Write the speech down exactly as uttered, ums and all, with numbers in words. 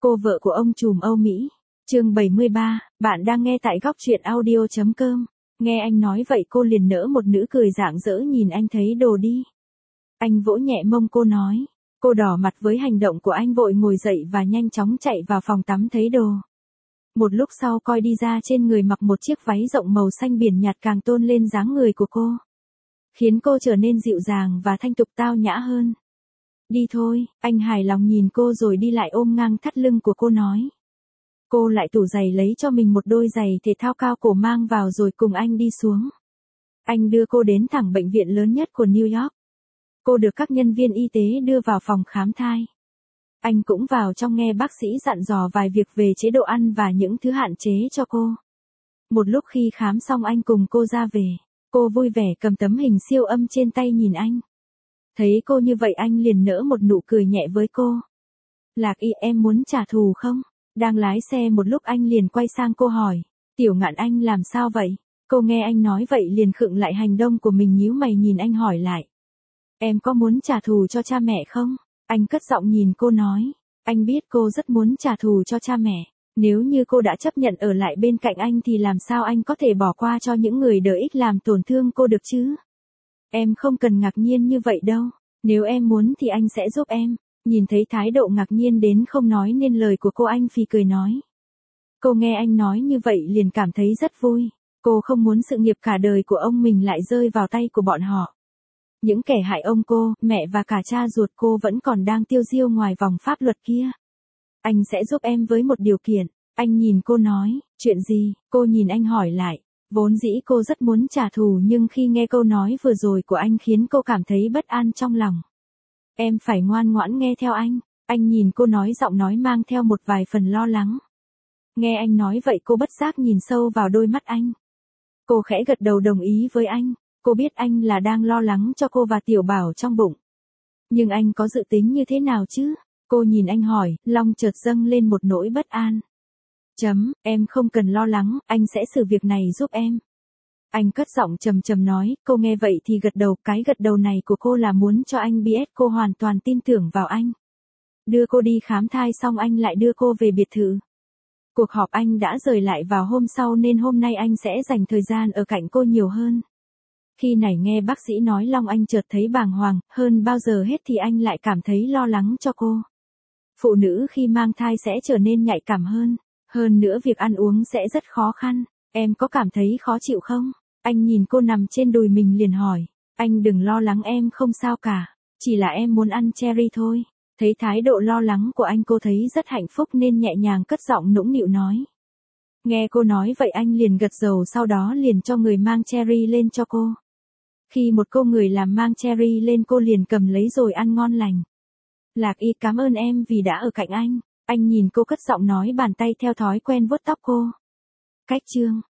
Cô vợ của ông trùm Âu Mỹ. Chương bảy mươi ba, bạn đang nghe tại góc truyện audio chấm com. Nghe anh nói vậy cô liền nở một nụ cười rạng rỡ nhìn anh thấy đồ đi. Anh vỗ nhẹ mông cô nói. Cô đỏ mặt với hành động của anh vội ngồi dậy và nhanh chóng chạy vào phòng tắm thấy đồ. Một lúc sau coi đi ra trên người mặc một chiếc váy rộng màu xanh biển nhạt càng tôn lên dáng người của cô. Khiến cô trở nên dịu dàng và thanh tục tao nhã hơn. Đi thôi, anh hài lòng nhìn cô rồi đi lại ôm ngang thắt lưng của cô nói. Cô lại tủ giày lấy cho mình một đôi giày thể thao cao cổ mang vào rồi cùng anh đi xuống. Anh đưa cô đến thẳng bệnh viện lớn nhất của New York. Cô được các nhân viên y tế đưa vào phòng khám thai. Anh cũng vào trong nghe bác sĩ dặn dò vài việc về chế độ ăn và những thứ hạn chế cho cô. Một lúc khi khám xong anh cùng cô ra về. Cô vui vẻ cầm tấm hình siêu âm trên tay nhìn anh. Thấy cô như vậy anh liền nở một nụ cười nhẹ với cô. Lạc Y, em muốn trả thù không? Đang lái xe một lúc anh liền quay sang cô hỏi. Tiểu Ngạn, anh làm sao vậy? Cô nghe anh nói vậy liền khựng lại hành động của mình, nhíu mày nhìn anh hỏi lại. Em có muốn trả thù cho cha mẹ không? Anh cất giọng nhìn cô nói. Anh biết cô rất muốn trả thù cho cha mẹ. Nếu như cô đã chấp nhận ở lại bên cạnh anh thì làm sao anh có thể bỏ qua cho những người đợi ích làm tổn thương cô được chứ? Em không cần ngạc nhiên như vậy đâu. Nếu em muốn thì anh sẽ giúp em. Nhìn thấy thái độ ngạc nhiên đến không nói nên lời của cô anh phì cười nói. Cô nghe anh nói như vậy liền cảm thấy rất vui. Cô không muốn sự nghiệp cả đời của ông mình lại rơi vào tay của bọn họ. Những kẻ hại ông cô, mẹ và cả cha ruột cô vẫn còn đang tiêu diêu ngoài vòng pháp luật kia. Anh sẽ giúp em với một điều kiện. Anh nhìn cô nói, chuyện gì? Cô nhìn anh hỏi lại. Vốn dĩ cô rất muốn trả thù nhưng khi nghe câu nói vừa rồi của anh khiến cô cảm thấy bất an trong lòng. Em phải ngoan ngoãn nghe theo anh. Anh nhìn cô nói giọng nói mang theo một vài phần lo lắng. Nghe anh nói vậy cô bất giác nhìn sâu vào đôi mắt anh. Cô khẽ gật đầu đồng ý với anh. Cô biết anh là đang lo lắng cho cô và Tiểu Bảo trong bụng. Nhưng anh có dự tính như thế nào chứ? Cô nhìn anh hỏi, lòng chợt dâng lên một nỗi bất an. Chấm, em không cần lo lắng, anh sẽ xử việc này giúp em. Anh cất giọng trầm trầm nói, cô nghe vậy thì gật đầu, cái gật đầu này của cô là muốn cho anh biết cô hoàn toàn tin tưởng vào anh. Đưa cô đi khám thai xong anh lại đưa cô về biệt thự. Cuộc họp anh đã rời lại vào hôm sau nên hôm nay anh sẽ dành thời gian ở cạnh cô nhiều hơn. Khi này nghe bác sĩ nói Long anh chợt thấy bàng hoàng, hơn bao giờ hết thì anh lại cảm thấy lo lắng cho cô. Phụ nữ khi mang thai sẽ trở nên nhạy cảm hơn, hơn nữa việc ăn uống sẽ rất khó khăn, em có cảm thấy khó chịu không? Anh nhìn cô nằm trên đùi mình liền hỏi, anh đừng lo lắng em không sao cả, chỉ là em muốn ăn cherry thôi. Thấy thái độ lo lắng của anh cô thấy rất hạnh phúc nên nhẹ nhàng cất giọng nũng nịu nói. Nghe cô nói vậy anh liền gật đầu sau đó liền cho người mang cherry lên cho cô. Khi một cô người làm mang cherry lên cô liền cầm lấy rồi ăn ngon lành. Lạc Y, cảm ơn em vì đã ở cạnh anh. Anh nhìn cô cất giọng nói bàn tay theo thói quen vuốt tóc cô. Cách chương